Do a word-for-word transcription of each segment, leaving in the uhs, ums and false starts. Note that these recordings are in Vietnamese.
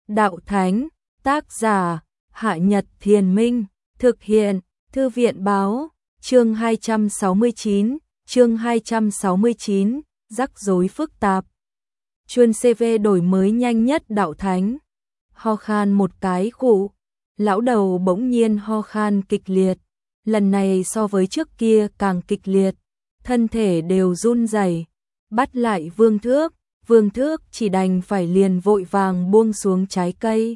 Đạo Thánh, tác giả, Hạ Nhật Thiền Minh, thực hiện, Thư viện Báo, chương hai trăm sáu mươi chín, chương hai trăm sáu mươi chín, rắc rối phức tạp. Chuân xê vê đổi mới nhanh nhất Đạo Thánh. Ho khan một cái khụ, lão đầu bỗng nhiên ho khan kịch liệt, lần này so với trước kia càng kịch liệt, thân thể đều run rẩy. Bắt lại Vương Thước, Vương Thước chỉ đành phải liền vội vàng buông xuống trái cây.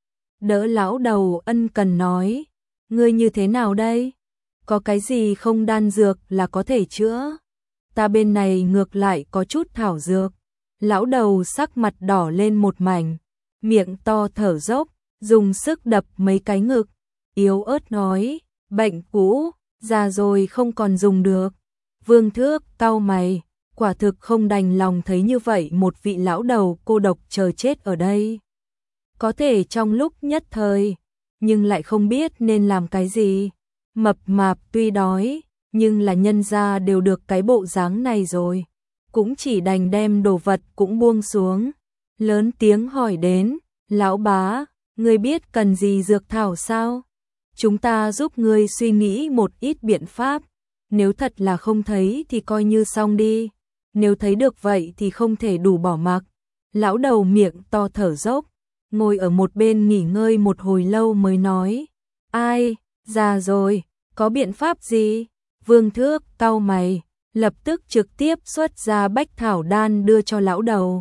Đỡ lão đầu ân cần nói, ngươi như thế nào đây? Có cái gì không đan dược là có thể chữa? Ta bên này ngược lại có chút thảo dược. Lão đầu sắc mặt đỏ lên một mảnh, miệng to thở dốc, dùng sức đập mấy cái ngực, yếu ớt nói, bệnh cũ, già rồi không còn dùng được. Vương Thước cau mày, quả thực không đành lòng thấy như vậy một vị lão đầu cô độc chờ chết ở đây. Có thể trong lúc nhất thời, nhưng lại không biết nên làm cái gì. Mập mạp tuy đói, nhưng là nhân gia đều được cái bộ dáng này rồi, cũng chỉ đành đem đồ vật cũng buông xuống, lớn tiếng hỏi đến, lão bá, ngươi biết cần gì dược thảo sao? Chúng ta giúp ngươi suy nghĩ một ít biện pháp, nếu thật là không thấy thì coi như xong đi, nếu thấy được vậy thì không thể đủ bỏ mặc. Lão đầu miệng to thở dốc, ngồi ở một bên nghỉ ngơi một hồi lâu mới nói, ai, già rồi, có biện pháp gì? Vương Thước cau mày, lập tức trực tiếp xuất ra bách thảo đan đưa cho lão đầu.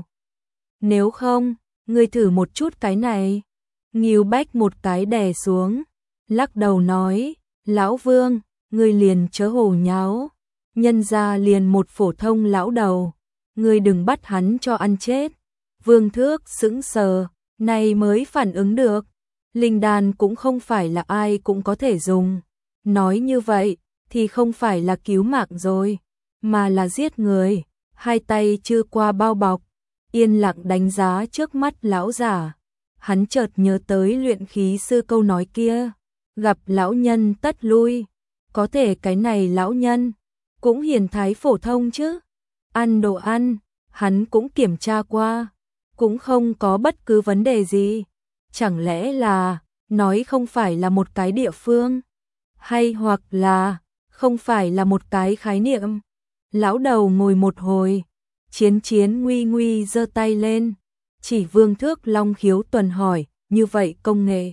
Nếu không, ngươi thử một chút cái này. Ngưu Bách một cái đè xuống, lắc đầu nói, lão Vương, ngươi liền chớ hồ nháo, nhân ra liền một phổ thông lão đầu, ngươi đừng bắt hắn cho ăn chết. Vương Thước sững sờ, này mới phản ứng được, linh đan cũng không phải là ai cũng có thể dùng, nói như vậy thì không phải là cứu mạng rồi, mà là giết người. Hai tay chưa qua bao bọc, yên lặng đánh giá trước mắt lão giả. Hắn chợt nhớ tới luyện khí sư câu nói kia, gặp lão nhân tất lui, có thể cái này lão nhân cũng hiền thái phổ thông chứ. Ăn đồ ăn, hắn cũng kiểm tra qua, cũng không có bất cứ vấn đề gì. Chẳng lẽ là nói không phải là một cái địa phương, hay hoặc là không phải là một cái khái niệm? Lão đầu ngồi một hồi, chiến chiến nguy nguy giơ tay lên, chỉ Vương Thước long khiếu tuần hỏi, như vậy công nghệ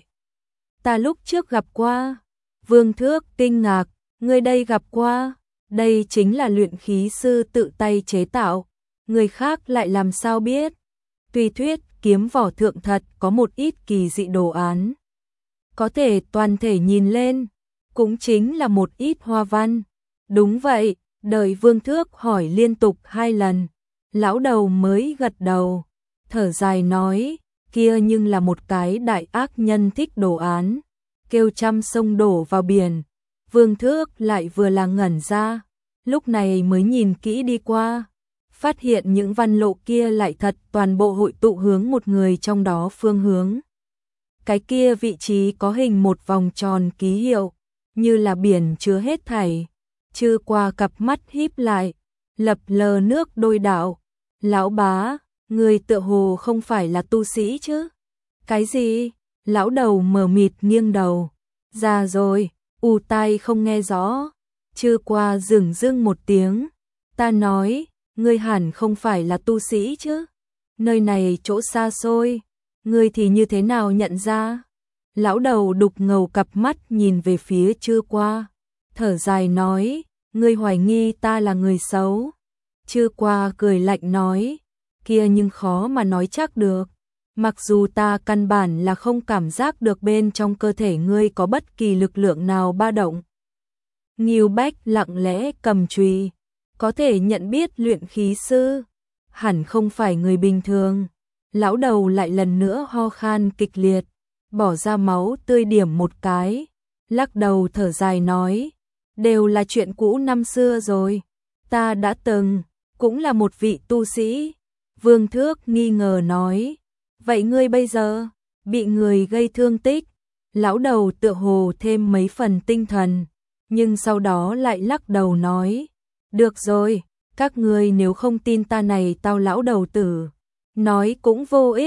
ta lúc trước gặp qua. Vương Thước kinh ngạc, ngươi đây gặp qua, đây chính là luyện khí sư tự tay chế tạo, người khác lại làm sao biết? Tuy thuyết kiếm vỏ thượng thật có một ít kỳ dị đồ án, có thể toàn thể nhìn lên cũng chính là một ít hoa văn. Đúng vậy, đợi Vương Thước hỏi liên tục hai lần, lão đầu mới gật đầu, thở dài nói, kia nhưng là một cái đại ác nhân thích đồ án, kêu trăm sông đổ vào biển. Vương Thước lại vừa là ngẩn ra, lúc này mới nhìn kỹ đi qua, phát hiện những văn lộ kia lại thật toàn bộ hội tụ hướng một người trong đó phương hướng. Cái kia vị trí có hình một vòng tròn ký hiệu, như là biển chứa hết thảy. Chư qua cặp mắt híp lại, lập lờ nước đôi đạo, lão bá, người tựa hồ không phải là tu sĩ chứ? Cái gì? Lão đầu mờ mịt nghiêng đầu, già rồi, ù tai không nghe rõ. Chư qua dửng dưng một tiếng, ta nói, ngươi hẳn không phải là tu sĩ chứ? Nơi này chỗ xa xôi, ngươi thì như thế nào nhận ra? Lão đầu đục ngầu cặp mắt nhìn về phía Chư qua, thở dài nói, ngươi hoài nghi ta là người xấu. Chư qua cười lạnh nói, kia nhưng khó mà nói chắc được, mặc dù ta căn bản là không cảm giác được bên trong cơ thể ngươi có bất kỳ lực lượng nào ba động. Ngưu Bách lặng lẽ cầm chùy, có thể nhận biết luyện khí sư, hẳn không phải người bình thường. Lão đầu lại lần nữa ho khan kịch liệt, bỏ ra máu tươi điểm một cái, lắc đầu thở dài nói, đều là chuyện cũ năm xưa rồi, ta đã từng, cũng là một vị tu sĩ. Vương Thước nghi ngờ nói, vậy ngươi bây giờ, bị người gây thương tích? Lão đầu tựa hồ thêm mấy phần tinh thần, nhưng sau đó lại lắc đầu nói, được rồi, các ngươi nếu không tin ta này tao lão đầu tử, nói cũng vô ích.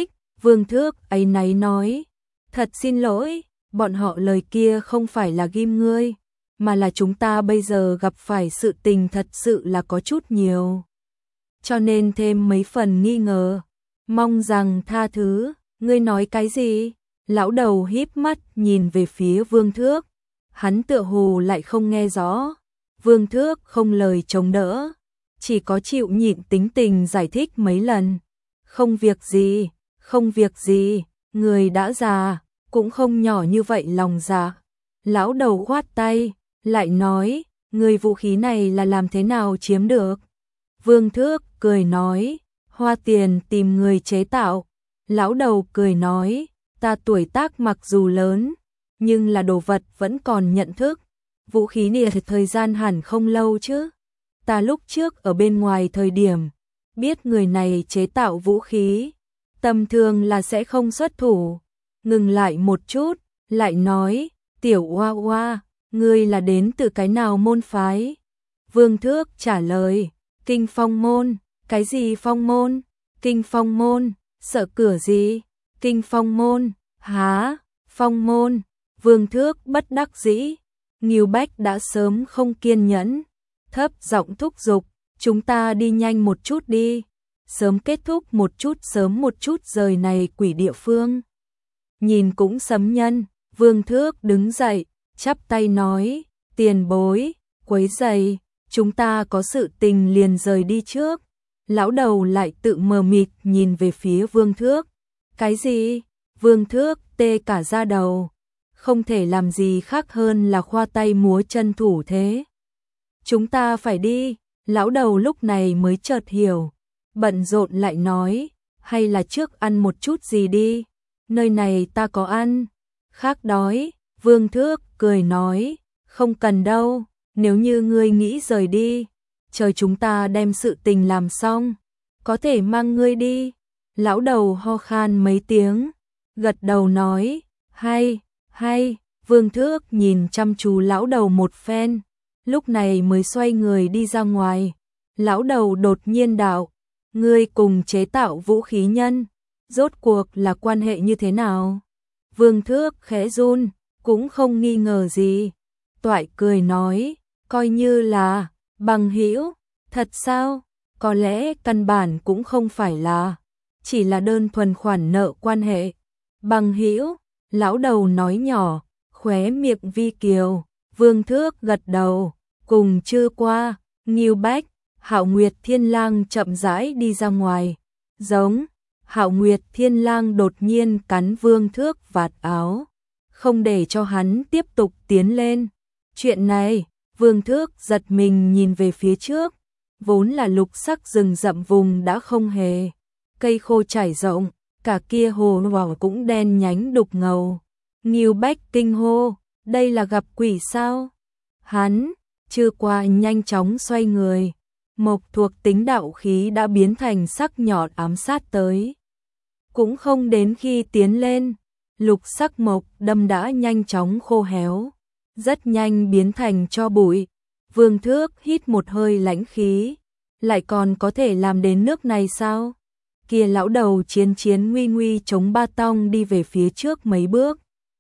Vương Thước áy náy nói, thật xin lỗi, bọn họ lời kia không phải là ghim ngươi, mà là chúng ta bây giờ gặp phải sự tình thật sự là có chút nhiều. Cho nên thêm mấy phần nghi ngờ, mong rằng tha thứ. Ngươi nói cái gì? Lão đầu híp mắt nhìn về phía Vương Thước, hắn tựa hồ lại không nghe rõ. Vương Thước không lời chống đỡ, chỉ có chịu nhịn tính tình giải thích mấy lần. Không việc gì, không việc gì, người đã già, cũng không nhỏ như vậy lòng dạ. Lão đầu khoát tay, lại nói, người vũ khí này là làm thế nào chiếm được? Vương Thước cười nói, hoa tiền tìm người chế tạo. Lão đầu cười nói, ta tuổi tác mặc dù lớn, nhưng là đồ vật vẫn còn nhận thức. Vũ khí này thì thời gian hẳn không lâu chứ. Ta lúc trước ở bên ngoài thời điểm, biết người này chế tạo vũ khí, tầm thường là sẽ không xuất thủ. Ngừng lại một chút, lại nói, tiểu Hoa Hoa, ngươi là đến từ cái nào môn phái? Vương Thước trả lời, Kinh Phong môn. Cái gì Phong môn? Kinh Phong môn. Sợ cửa gì? Kinh Phong môn. Há, Phong môn. Vương Thước bất đắc dĩ. Ngưu Bách đã sớm không kiên nhẫn, thấp giọng thúc giục, chúng ta đi nhanh một chút đi, sớm kết thúc một chút, sớm một chút rời này quỷ địa phương. Nhìn cũng sấm nhân, Vương Thước đứng dậy, chắp tay nói, tiền bối, quấy rầy, chúng ta có sự tình liền rời đi trước. Lão đầu lại tự mờ mịt nhìn về phía Vương Thước. Cái gì? Vương Thước tê cả da đầu, không thể làm gì khác hơn là khoa tay múa chân thủ thế. Chúng ta phải đi. Lão đầu lúc này mới chợt hiểu, bận rộn lại nói, hay là trước ăn một chút gì đi, nơi này ta có ăn. Khác đói. Vương Thước cười nói, không cần đâu, nếu như ngươi nghĩ rời đi, chờ chúng ta đem sự tình làm xong, có thể mang ngươi đi. Lão đầu ho khan mấy tiếng, gật đầu nói, hay, hay. Vương Thước nhìn chăm chú lão đầu một phen, lúc này mới xoay người đi ra ngoài. Lão đầu đột nhiên đạo, ngươi cùng chế tạo vũ khí nhân, rốt cuộc là quan hệ như thế nào? Vương Thước khẽ run, cũng không nghi ngờ gì, toại cười nói, coi như là bằng hữu. Thật sao? Có lẽ căn bản cũng không phải là, chỉ là đơn thuần khoản nợ quan hệ. Bằng hữu. Lão đầu nói nhỏ, khóe miệng vi kiều. Vương Thước gật đầu, cùng trưa qua, Ngưu Bách, Hạo Nguyệt Thiên Lang chậm rãi đi ra ngoài. Giống, Hạo Nguyệt Thiên Lang đột nhiên cắn Vương Thước vạt áo, không để cho hắn tiếp tục tiến lên. Chuyện này, Vương Thước giật mình nhìn về phía trước, vốn là lục sắc rừng rậm vùng đã không hề, cây khô trải rộng, cả kia hồ vào cũng đen nhánh đục ngầu. Ngưu Bách kinh hô, đây là gặp quỷ sao? Hắn, chưa qua nhanh chóng xoay người, mộc thuộc tính đạo khí đã biến thành sắc nhọn ám sát tới. Cũng không đến khi tiến lên, lục sắc mộc đâm đã nhanh chóng khô héo, rất nhanh biến thành tro bụi. Vương Thước hít một hơi lãnh khí, lại còn có thể làm đến nước này sao? Kia lão đầu chiến chiến nguy nguy chống ba tong đi về phía trước mấy bước,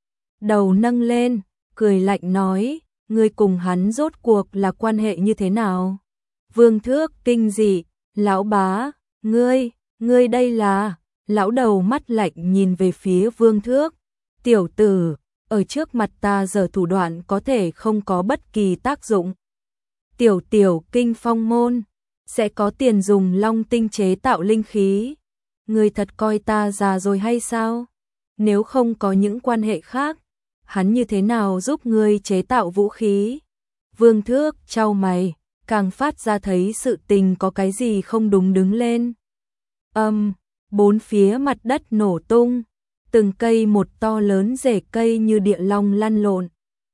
đầu nâng lên, cười lạnh nói, ngươi cùng hắn rốt cuộc là quan hệ như thế nào? Vương Thước kinh dị, lão bá, ngươi, ngươi đây là... Lão đầu mắt lạnh nhìn về phía Vương Thước, tiểu tử, ở trước mặt ta giờ thủ đoạn có thể không có bất kỳ tác dụng. Tiểu tiểu Kinh Phong môn, sẽ có tiền dùng long tinh chế tạo linh khí. Ngươi thật coi ta già rồi hay sao? Nếu không có những quan hệ khác, hắn như thế nào giúp ngươi chế tạo vũ khí? Vương Thước chau mày, càng phát ra thấy sự tình có cái gì không đúng đứng lên. Âm, um, bốn phía mặt đất nổ tung, từng cây một to lớn rễ cây như địa long lăn lộn,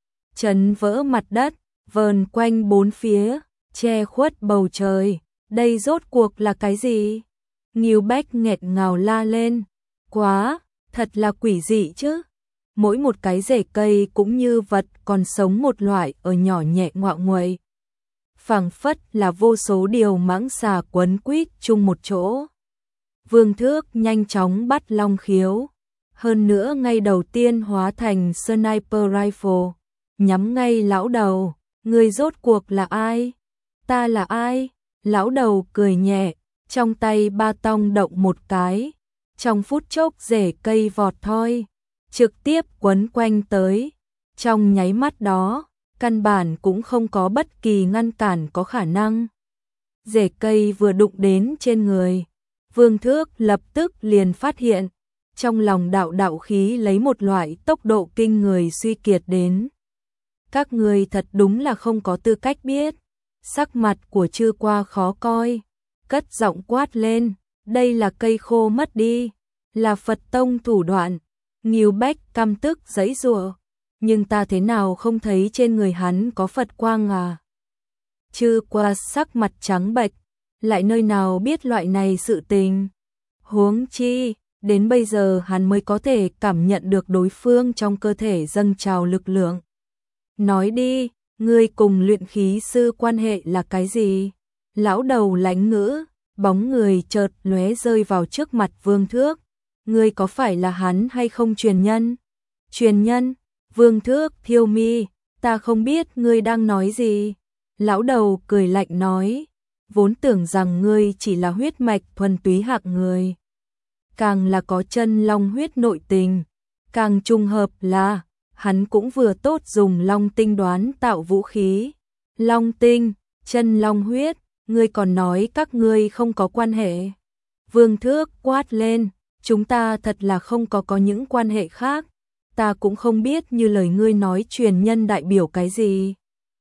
chấn vỡ mặt đất, vờn quanh bốn phía, che khuất bầu trời. Đây rốt cuộc là cái gì? Ngưu Bách nghẹt ngào la lên, quá, thật là quỷ dị chứ. Mỗi một cái rễ cây cũng như vật còn sống một loại ở nhỏ nhẹ ngoạo nguậy, phảng phất là vô số điều mãng xà quấn quýt chung một chỗ. Vương Thước nhanh chóng bắt long khiếu, hơn nữa ngay đầu tiên hóa thành sniper rifle, nhắm ngay lão đầu. Người rốt cuộc là ai? Ta là ai? Lão đầu cười nhẹ, trong tay ba tong động một cái, trong phút chốc rễ cây vọt thoi, trực tiếp quấn quanh tới. Trong nháy mắt đó, căn bản cũng không có bất kỳ ngăn cản có khả năng. Rễ cây vừa đụng đến trên người, Vương Thước lập tức liền phát hiện, trong lòng đạo đạo khí lấy một loại tốc độ kinh người suy kiệt đến. Các người thật đúng là không có tư cách biết. Sắc mặt của Chư Qua khó coi, cất giọng quát lên, đây là cây khô mất đi, là Phật tông thủ đoạn. Ngưu Bách căm tức giãy giụa, nhưng ta thế nào không thấy trên người hắn có Phật quang à? Chư Qua sắc mặt trắng bệch, lại nơi nào biết loại này sự tình. Huống chi, đến bây giờ hắn mới có thể cảm nhận được đối phương trong cơ thể dâng trào lực lượng. Nói đi, ngươi cùng luyện khí sư quan hệ là cái gì? Lão đầu lánh ngữ, bóng người chợt lóe rơi vào trước mặt Vương Thước. Ngươi có phải là hắn hay không truyền nhân? Truyền nhân? Vương Thước thiêu mi, ta không biết ngươi đang nói gì. Lão đầu cười lạnh nói, vốn tưởng rằng ngươi chỉ là huyết mạch thuần túy hạng người. Càng là có chân long huyết nội tình, càng trùng hợp là hắn cũng vừa tốt dùng long tinh đoán tạo vũ khí. Long tinh, chân long huyết, ngươi còn nói các ngươi không có quan hệ. Vương Thước quát lên, chúng ta thật là không có có những quan hệ khác. Ta cũng không biết như lời ngươi nói truyền nhân đại biểu cái gì.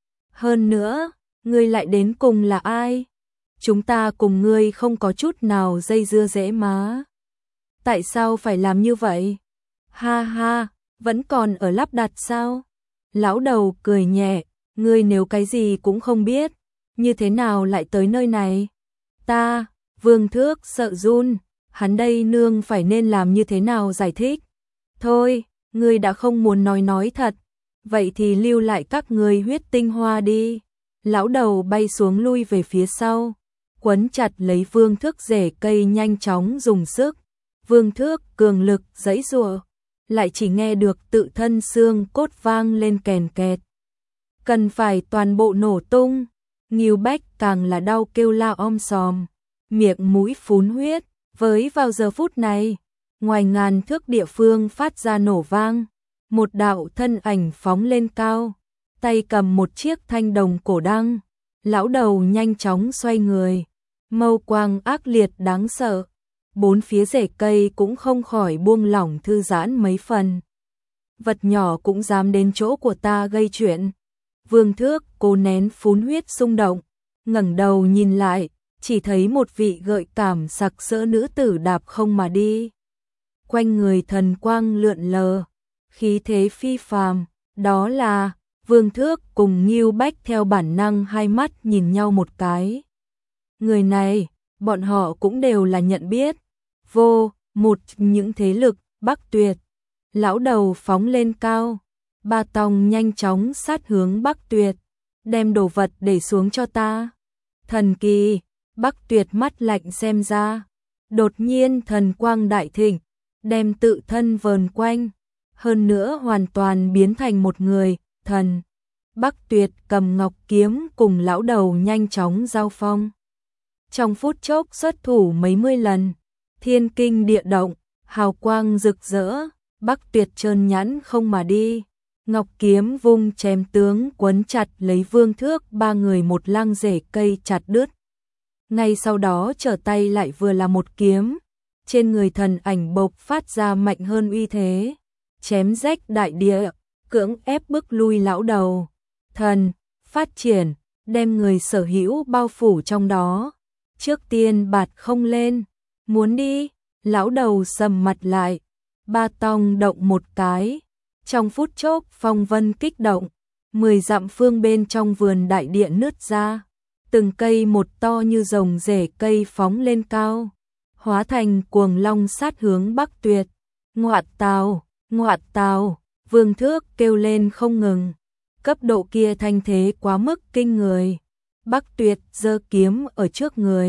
Hơn nữa, ngươi lại đến cùng là ai? Chúng ta cùng ngươi không có chút nào dây dưa dễ má. Tại sao phải làm như vậy? Ha ha, vẫn còn ở lắp đặt sao? Lão đầu cười nhẹ, ngươi nếu cái gì cũng không biết, như thế nào lại tới nơi này? Ta, Vương Thước sợ run, hắn đây nương phải nên làm như thế nào giải thích? Thôi, ngươi đã không muốn nói nói thật, vậy thì lưu lại các ngươi huyết tinh hoa đi. Lão đầu bay xuống lui về phía sau, quấn chặt lấy Vương Thước rễ cây nhanh chóng dùng sức. Vương Thước cường lực giãy giụa, lại chỉ nghe được tự thân xương cốt vang lên kèn kẹt. Cần phải toàn bộ nổ tung. Ngưu Bách càng là đau kêu la om sòm, miệng mũi phún huyết. Với vào giờ phút này, ngoài ngàn thước địa phương phát ra nổ vang, một đạo thân ảnh phóng lên cao, tay cầm một chiếc thanh đồng cổ đăng. Lão đầu nhanh chóng xoay người, mâu quang ác liệt đáng sợ. Bốn phía rễ cây cũng không khỏi buông lỏng thư giãn mấy phần. Vật nhỏ cũng dám đến chỗ của ta gây chuyện. Vương Thước cố nén phún huyết xung động, ngẩng đầu nhìn lại, chỉ thấy một vị gợi cảm sặc sỡ nữ tử đạp không mà đi. Quanh người thần quang lượn lờ, khí thế phi phàm, đó là Vương Thước cùng Ngưu Bách theo bản năng hai mắt nhìn nhau một cái. Người này, bọn họ cũng đều là nhận biết. Vô, một những thế lực, Bắc Tuyệt. Lão đầu phóng lên cao, ba tòng nhanh chóng sát hướng Bắc Tuyệt, đem đồ vật để xuống cho ta. Thần kỳ, Bắc Tuyệt mắt lạnh xem ra, đột nhiên thần quang đại thịnh, đem tự thân vờn quanh, hơn nữa hoàn toàn biến thành một người, thần. Bắc Tuyệt cầm ngọc kiếm cùng lão đầu nhanh chóng giao phong. Trong phút chốc xuất thủ mấy mươi lần, thiên kinh địa động, hào quang rực rỡ, Bắc Tuyệt trơn nhẵn không mà đi. Ngọc kiếm vung chém tướng quấn chặt lấy Vương Thước ba người một lăng rễ cây chặt đứt. Ngay sau đó trở tay lại vừa là một kiếm, trên người thần ảnh bộc phát ra mạnh hơn uy thế, chém rách đại địa, cưỡng ép bức lui lão đầu. Thần, phát triển, đem người sở hữu bao phủ trong đó. Trước tiên bạt không lên, muốn đi, lão đầu sầm mặt lại, ba tong động một cái. Trong phút chốc phong vân kích động, mười dặm phương bên trong vườn đại địa nứt ra, từng cây một to như rồng rễ cây phóng lên cao, hóa thành cuồng long sát hướng Bắc Tuyệt. Ngoạt tào, ngoạt tào, Vương Thước kêu lên không ngừng, cấp độ kia thanh thế quá mức kinh người. Bắc Tuyệt giơ kiếm ở trước người,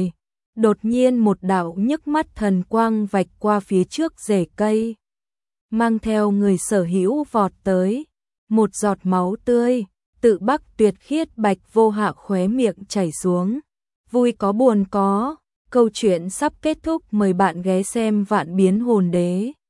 Đột nhiên một đạo nhức mắt thần quang vạch qua phía trước rễ cây, mang theo người sở hữu vọt tới, một giọt máu tươi, tự bắc tuyệt khiết Bạch Vô Hạ khóe miệng chảy xuống. Vui có buồn có, câu chuyện sắp kết thúc, mời bạn ghé xem Vạn Biến Hồn Đế.